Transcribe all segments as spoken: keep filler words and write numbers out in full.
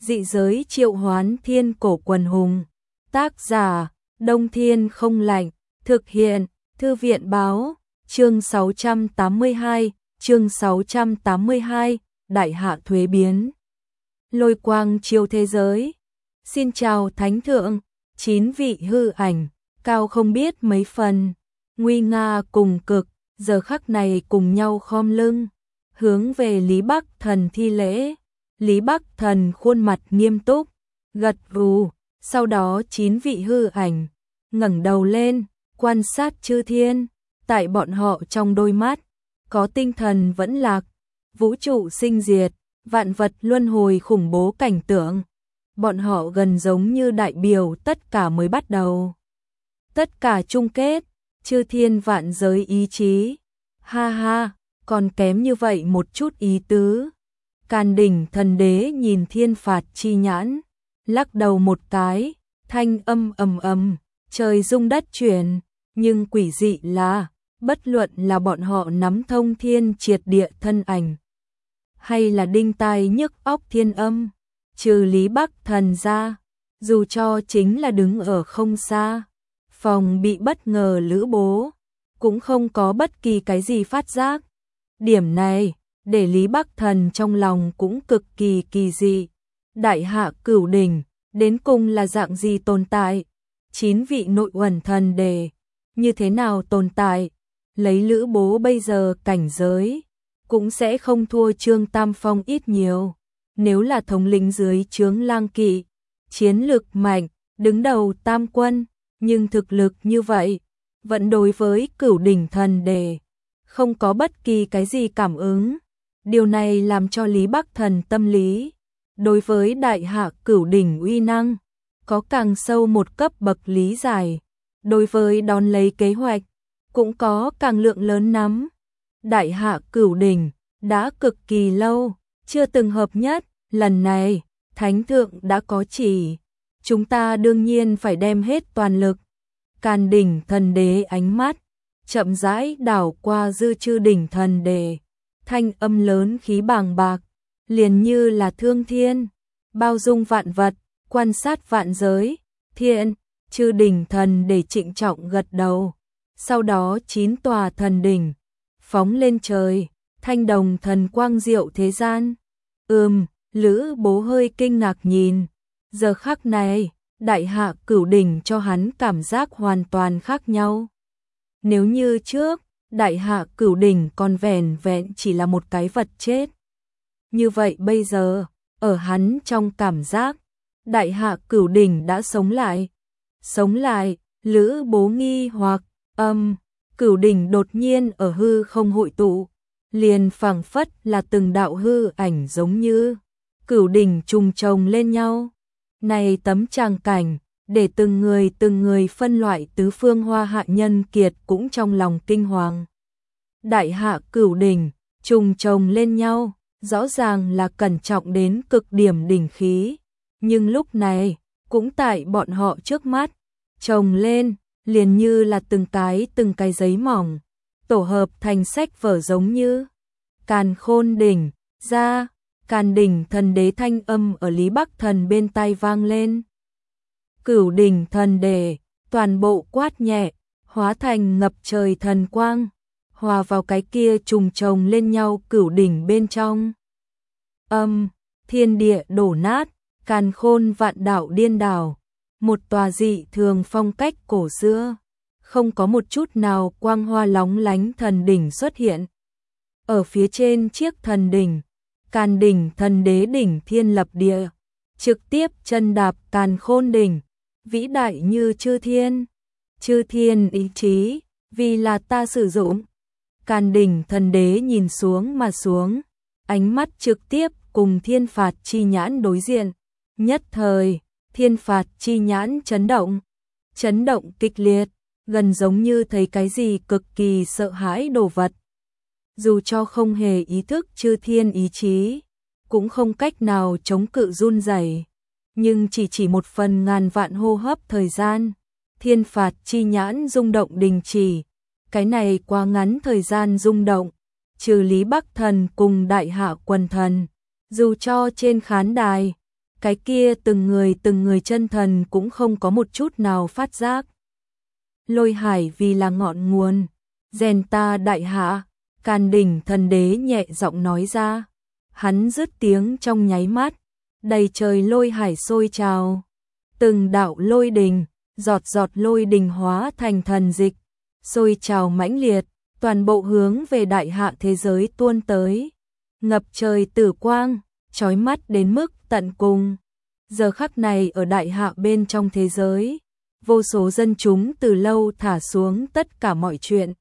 dị giới triệu hoán thiên cổ quần hùng. Tác giả, Đông Thiên Không Lạnh, thực hiện, Thư viện báo, chương sáu trăm tám mươi hai, chương sáu trăm tám mươi hai, Đại Hạ thuế biến. Lôi quang chiếu thế giới. Xin chào Thánh Thượng, chín vị hư ảnh, cao không biết mấy phần, nguy nga cùng cực, giờ khắc này cùng nhau khom lưng, hướng về Lý Bắc Thần thi lễ. Lý Bắc Thần khuôn mặt nghiêm túc, gật gù, sau đó chín vị hư ảnh ngẩng đầu lên, quan sát chư thiên, tại bọn họ trong đôi mắt có tinh thần vẫn lạc, vũ trụ sinh diệt, vạn vật luân hồi khủng bố cảnh tượng. Bọn họ gần giống như đại biểu tất cả mới bắt đầu, tất cả chung kết, chư thiên vạn giới ý chí. Ha ha, còn kém như vậy một chút ý tứ. Càn Đỉnh Thần Đế nhìn thiên phạt chi nhãn, lắc đầu một cái, thanh âm ầm ầm, trời rung đất chuyển, nhưng quỷ dị là, bất luận là bọn họ nắm thông thiên triệt địa thân ảnh, hay là đinh tai nhức óc thiên âm, trừ Lý Bắc Thần ra, dù cho chính là đứng ở không xa, phòng bị bất ngờ Lữ Bố, cũng không có bất kỳ cái gì phát giác. Điểm này, để Lý Bắc Thần trong lòng cũng cực kỳ kỳ dị. Đại Hạ Cửu Đỉnh, đến cùng là dạng gì tồn tại? Chín vị nội uẩn thần đề, như thế nào tồn tại? Lấy Lữ Bố bây giờ cảnh giới, cũng sẽ không thua Trương Tam Phong ít nhiều. Nếu là thống lĩnh dưới trướng Lang Kỵ, chiến lực mạnh, đứng đầu tam quân, nhưng thực lực như vậy, vẫn đối với Cửu Đỉnh thần đề, không có bất kỳ cái gì cảm ứng. Điều này làm cho Lý Bắc Thần tâm lý, đối với Đại Hạ Cửu Đỉnh uy năng, có càng sâu một cấp bậc lý giải. Đối với đón lấy kế hoạch, cũng có càng lượng lớn nắm. Đại Hạ Cửu Đỉnh, đã cực kỳ lâu, chưa từng hợp nhất, lần này, Thánh Thượng đã có chỉ. Chúng ta đương nhiên phải đem hết toàn lực. Càn Đỉnh Thần Đế ánh mắt, chậm rãi đảo qua dư chư đỉnh thần đề. Thanh âm lớn khí bàng bạc, liền như là thương thiên, bao dung vạn vật, quan sát vạn giới. Thiện, chư đỉnh thần để trịnh trọng gật đầu. Sau đó chín tòa thần đỉnh, phóng lên trời, thanh đồng thần quang diệu thế gian. Ừm, Lữ Bố hơi kinh ngạc nhìn. Giờ khắc này, Đại Hạ Cửu Đỉnh cho hắn cảm giác hoàn toàn khác nhau. Nếu như trước, Đại Hạ Cửu Đỉnh còn vẻn vẹn chỉ là một cái vật chết. Như vậy bây giờ, ở hắn trong cảm giác, Đại Hạ Cửu Đỉnh đã sống lại. Sống lại, Lữ Bố nghi hoặc, âm, Cửu Đỉnh đột nhiên ở hư không hội tụ, liền phảng phất là từng đạo hư ảnh giống như Cửu Đỉnh trùng chồng lên nhau. Này tấm tràng cảnh, để từng người từng người phân loại tứ phương hoa hạ nhân kiệt cũng trong lòng kinh hoàng. Đại Hạ Cửu Đỉnh, trùng chồng lên nhau, rõ ràng là cẩn trọng đến cực điểm đỉnh khí. Nhưng lúc này, cũng tại bọn họ trước mắt, chồng lên, liền như là từng cái từng cái giấy mỏng, tổ hợp thành sách vở giống như. Càn Khôn Đỉnh, ra, Càn Đỉnh Thần Đế thanh âm ở Lý Bắc Thần bên tai vang lên. Cửu Đỉnh thần đề, toàn bộ quát nhẹ, hóa thành ngập trời thần quang, hòa vào cái kia trùng chồng lên nhau cửu đỉnh bên trong. Âm, thiên địa đổ nát, càn khôn vạn đạo điên đảo, một tòa dị thường phong cách cổ xưa, không có một chút nào quang hoa lóng lánh thần đỉnh xuất hiện. Ở phía trên chiếc thần đỉnh, Càn Đỉnh Thần Đế đỉnh thiên lập địa, trực tiếp chân đạp Càn Khôn Đỉnh, vĩ đại như chư thiên, chư thiên ý chí, vì là ta sử dụng. Càn Đỉnh Thần Đế nhìn xuống mà xuống, ánh mắt trực tiếp cùng thiên phạt chi nhãn đối diện. Nhất thời, thiên phạt chi nhãn chấn động, chấn động kịch liệt, gần giống như thấy cái gì cực kỳ sợ hãi đồ vật. Dù cho không hề ý thức chư thiên ý chí, cũng không cách nào chống cự run rẩy, nhưng chỉ chỉ một phần ngàn vạn hô hấp thời gian, thiên phạt chi nhãn rung động đình chỉ. Cái này quá ngắn thời gian rung động, trừ Lý Bắc Thần cùng Đại Hạ quần thần, dù cho trên khán đài, Cái kia từng người từng người chân thần cũng không có một chút nào phát giác. Lôi hải vì là ngọn nguồn, rèn ta đại hạ, Càn Đỉnh Thần Đế nhẹ giọng nói ra. Hắn dứt tiếng trong nháy mắt, đầy trời lôi hải sôi trào. Từng đạo lôi đình, giọt giọt lôi đình hóa thành thần dịch, sôi trào mãnh liệt, toàn bộ hướng về đại hạ thế giới tuôn tới. Ngập trời tử quang, chói mắt đến mức tận cùng. Giờ khắc này ở đại hạ bên trong thế giới, vô số dân chúng từ lâu thả xuống tất cả mọi chuyện.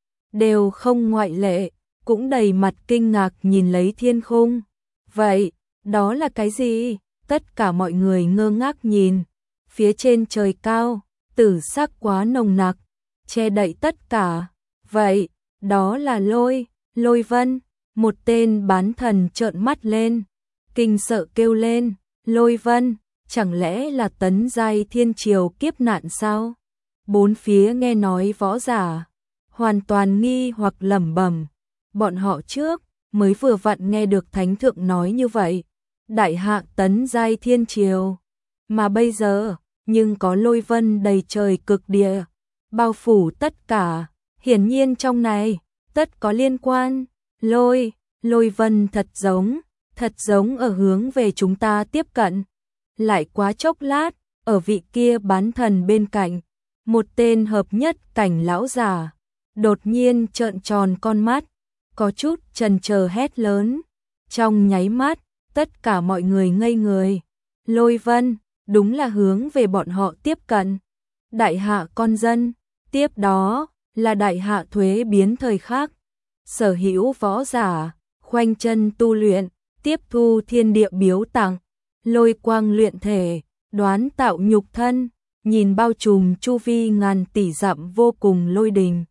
Đều không ngoại lệ, cũng đầy mặt kinh ngạc nhìn lấy thiên khung. Vậy, đó là cái gì? Tất cả mọi người ngơ ngác nhìn. Phía trên trời cao, tử sắc quá nồng nặc, che đậy tất cả. Vậy, đó là lôi, lôi vân. Một tên bán thần trợn mắt lên, kinh sợ kêu lên, lôi vân, chẳng lẽ là tấn giai thiên triều kiếp nạn sao? Bốn phía nghe nói võ giả, hoàn toàn nghi hoặc lẩm bẩm, bọn họ trước mới vừa vặn nghe được thánh thượng nói như vậy, đại hạ tấn giai thiên triều, mà bây giờ, nhưng có lôi vân đầy trời cực địa, bao phủ tất cả, hiển nhiên trong này, tất có liên quan, lôi, lôi vân thật giống, thật giống ở hướng về chúng ta tiếp cận. Lại quá chốc lát, ở vị kia bán thần bên cạnh, một tên hợp nhất cảnh lão giả, đột nhiên trợn tròn con mắt, có chút chần chờ hét lớn. Trong nháy mắt, tất cả mọi người ngây người. Lôi vân, đúng là hướng về bọn họ tiếp cận. Đại hạ con dân, tiếp đó là đại hạ thuế biến thời khắc. Sở hữu võ giả, khoanh chân tu luyện, tiếp thu thiên địa biếu tặng, lôi quang luyện thể, đoán tạo nhục thân, nhìn bao trùm chu vi ngàn tỷ dặm vô cùng lôi đình.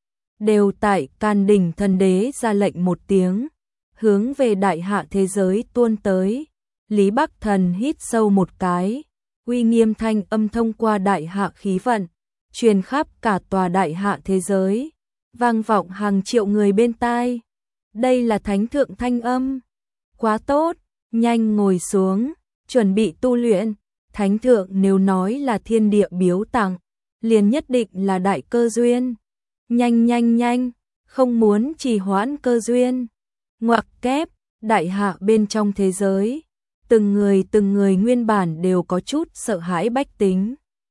Đều tại Càn Đỉnh Thần Đế ra lệnh một tiếng, hướng về đại hạ thế giới tuôn tới. Lý Bắc Thần hít sâu một cái, uy nghiêm thanh âm thông qua đại hạ khí vận, truyền khắp cả tòa đại hạ thế giới, vang vọng hàng triệu người bên tai. Đây là thánh thượng thanh âm. Quá tốt, nhanh ngồi xuống, chuẩn bị tu luyện. Thánh thượng nếu nói là thiên địa biếu tặng, liền nhất định là đại cơ duyên. Nhanh nhanh nhanh, không muốn trì hoãn cơ duyên. Ngoặc kép, đại hạ bên trong thế giới, từng người từng người nguyên bản đều có chút sợ hãi bách tính.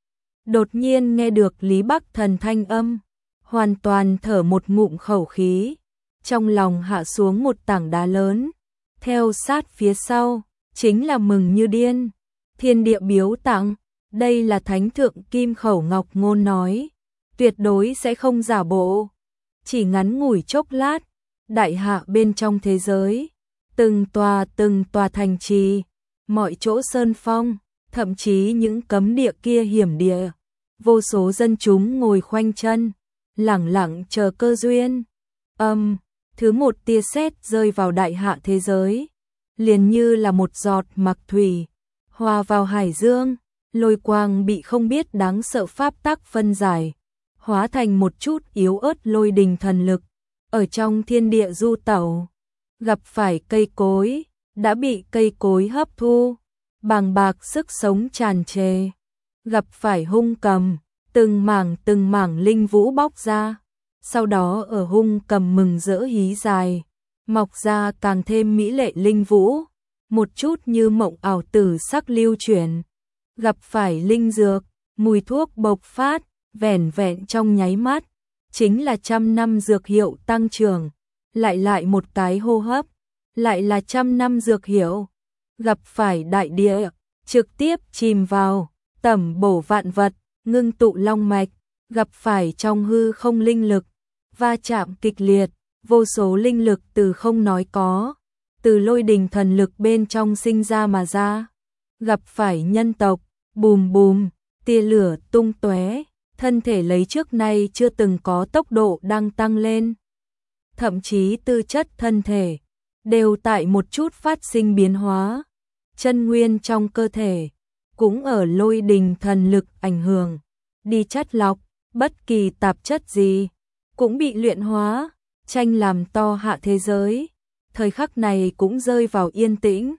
Đột nhiên nghe được Lý Bắc Thần thanh âm, hoàn toàn thở một ngụm khẩu khí, trong lòng hạ xuống một tảng đá lớn, theo sát phía sau, chính là mừng như điên. Thiên địa biếu tặng, đây là thánh thượng Kim Khẩu Ngọc Ngôn nói, tuyệt đối sẽ không giả bộ. Chỉ ngắn ngủi chốc lát, đại hạ bên trong thế giới, từng tòa từng tòa thành trì, mọi chỗ sơn phong, thậm chí những cấm địa kia hiểm địa, vô số dân chúng ngồi khoanh chân, lẳng lặng chờ cơ duyên. Âm, um, thứ một tia sét rơi vào đại hạ thế giới, liền như là một giọt mặc thủy, hòa vào hải dương, lôi quang bị không biết đáng sợ pháp tắc phân giải, hóa thành một chút yếu ớt lôi đình thần lực, ở trong thiên địa du tẩu, gặp phải cây cối, đã bị cây cối hấp thu, bàng bạc sức sống tràn trề, gặp phải hung cầm, từng mảng từng mảng linh vũ bóc ra, sau đó ở hung cầm mừng rỡ hí dài, mọc ra càng thêm mỹ lệ linh vũ, một chút như mộng ảo tử sắc lưu chuyển, gặp phải linh dược, mùi thuốc bộc phát, vẻn vẹn trong nháy mắt, chính là trăm năm dược hiệu tăng trưởng, lại lại một cái hô hấp, lại là trăm năm dược hiệu, gặp phải đại địa, trực tiếp chìm vào, tẩm bổ vạn vật, ngưng tụ long mạch, gặp phải trong hư không linh lực, va chạm kịch liệt, vô số linh lực từ không nói có, từ lôi đình thần lực bên trong sinh ra mà ra, gặp phải nhân tộc, bùm bùm, tia lửa tung tóe, thân thể lấy trước nay chưa từng có tốc độ đang tăng lên. Thậm chí tư chất thân thể, đều tại một chút phát sinh biến hóa, chân nguyên trong cơ thể, cũng ở lôi đình thần lực ảnh hưởng, đi chất lọc, bất kỳ tạp chất gì, cũng bị luyện hóa, tranh làm to hạ thế giới, thời khắc này cũng rơi vào yên tĩnh,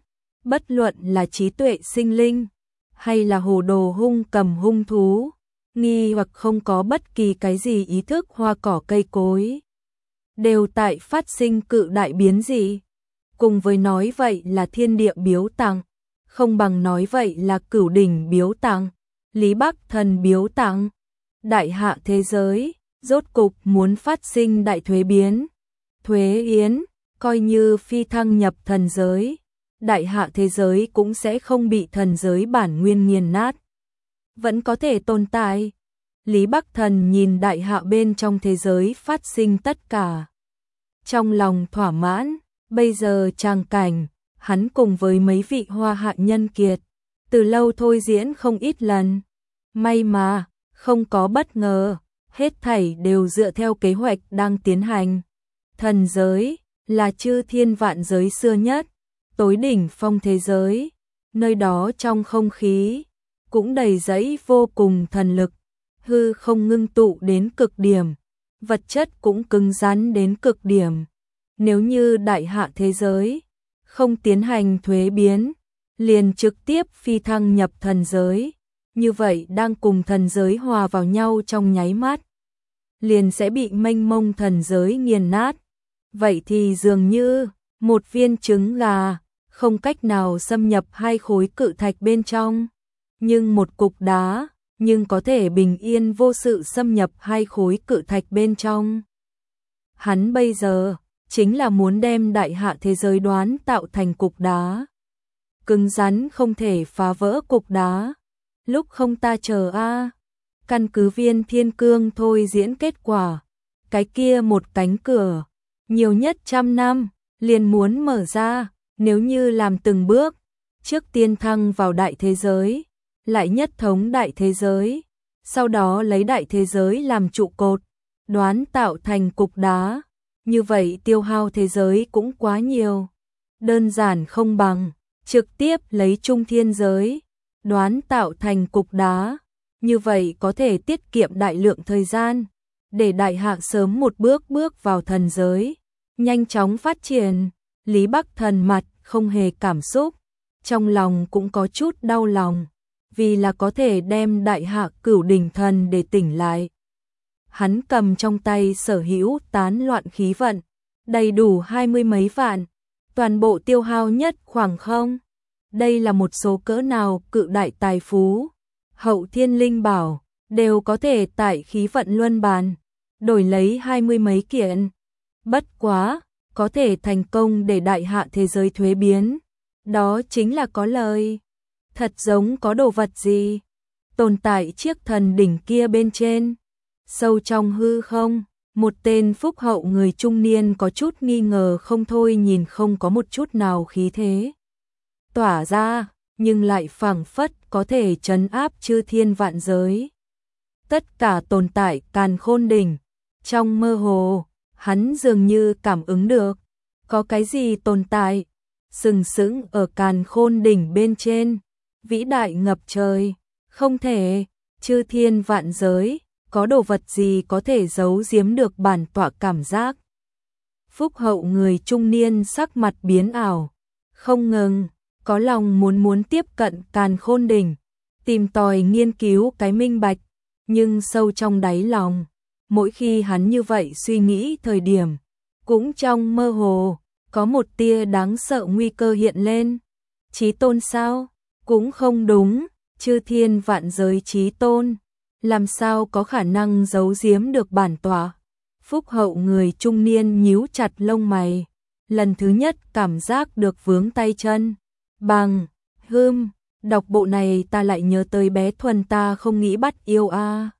bất luận là trí tuệ sinh linh, hay là hồ đồ hung cầm hung thú, nghi hoặc không có bất kỳ cái gì ý thức hoa cỏ cây cối, đều tại phát sinh cự đại biến dị. Cùng với nói vậy là thiên địa biếu tặng, không bằng nói vậy là cửu đỉnh biếu tặng, Lý Bắc Thần biếu tặng. Đại hạ thế giới, rốt cục muốn phát sinh đại thuế biến. Thuế yến, coi như phi thăng nhập thần giới, đại hạ thế giới cũng sẽ không bị thần giới bản nguyên nghiền nát, vẫn có thể tồn tại. Lý Bắc Thần nhìn đại hạ bên trong thế giới phát sinh tất cả, trong lòng thỏa mãn. Bây giờ tràng cảnh, hắn cùng với mấy vị hoa hạ nhân kiệt, từ lâu thôi diễn không ít lần. May mà, không có bất ngờ, hết thảy đều dựa theo kế hoạch đang tiến hành. Thần giới, là chư thiên vạn giới xưa nhất, tối đỉnh phong thế giới, nơi đó trong không khí, cũng đầy dẫy vô cùng thần lực, hư không ngưng tụ đến cực điểm, vật chất cũng cứng rắn đến cực điểm. Nếu như đại hạ thế giới không tiến hành thuế biến, liền trực tiếp phi thăng nhập thần giới, như vậy đang cùng thần giới hòa vào nhau trong nháy mắt, liền sẽ bị mênh mông thần giới nghiền nát. Vậy thì dường như một viên trứng gà không cách nào xâm nhập hai khối cự thạch bên trong, nhưng một cục đá nhưng có thể bình yên vô sự xâm nhập hai khối cự thạch bên trong. Hắn bây giờ chính là muốn đem đại hạ thế giới đoán tạo thành cục đá, cứng rắn không thể phá vỡ cục đá. Lúc không ta chờ a, căn cứ viên thiên cương thôi diễn kết quả, cái kia một cánh cửa, nhiều nhất trăm năm, liền muốn mở ra. Nếu như làm từng bước, trước tiên thăng vào đại thế giới, lại nhất thống đại thế giới, sau đó lấy đại thế giới làm trụ cột, đoán tạo thành cục đá, như vậy tiêu hao thế giới cũng quá nhiều. Đơn giản không bằng trực tiếp lấy trung thiên giới, đoán tạo thành cục đá, như vậy có thể tiết kiệm đại lượng thời gian, để đại hạ sớm một bước bước vào thần giới, nhanh chóng phát triển. Lý Bắc Thần mặt không hề cảm xúc, trong lòng cũng có chút đau lòng, vì là có thể đem đại hạ cửu đỉnh thần để tỉnh lại. Hắn cầm trong tay sở hữu tán loạn khí vận, đầy đủ hai mươi mấy vạn, toàn bộ tiêu hao nhất khoảng không. Đây là một số cỡ nào cự đại tài phú, hậu thiên linh bảo, đều có thể tại khí vận luân bàn, đổi lấy hai mươi mấy kiện. Bất quá, có thể thành công để đại hạ thế giới thuế biến, đó chính là có lời. Thật giống có đồ vật gì tồn tại chiếc thần đỉnh kia bên trên. Sâu trong hư không, một tên phúc hậu người trung niên có chút nghi ngờ không thôi, nhìn không có một chút nào khí thế tỏa ra, nhưng lại phảng phất có thể trấn áp chư thiên vạn giới, tất cả tồn tại càn khôn đỉnh. Trong mơ hồ, hắn dường như cảm ứng được có cái gì tồn tại sừng sững ở càn khôn đỉnh bên trên, vĩ đại ngập trời. Không thể, chư thiên vạn giới, có đồ vật gì có thể giấu giếm được bản tọa cảm giác. Phúc hậu người trung niên sắc mặt biến ảo, không ngừng có lòng muốn muốn tiếp cận càn khôn đỉnh, tìm tòi nghiên cứu cái minh bạch, nhưng sâu trong đáy lòng, mỗi khi hắn như vậy suy nghĩ thời điểm, cũng trong mơ hồ có một tia đáng sợ nguy cơ hiện lên. Chí tôn sao? Cũng không đúng, chư thiên vạn giới chí tôn, làm sao có khả năng giấu giếm được bản tọa. Phúc hậu người trung niên nhíu chặt lông mày, lần thứ nhất cảm giác được vướng tay chân. Bằng, hưm, đọc bộ này ta lại nhớ tới bé Thuần ta không nghĩ bắt yêu a.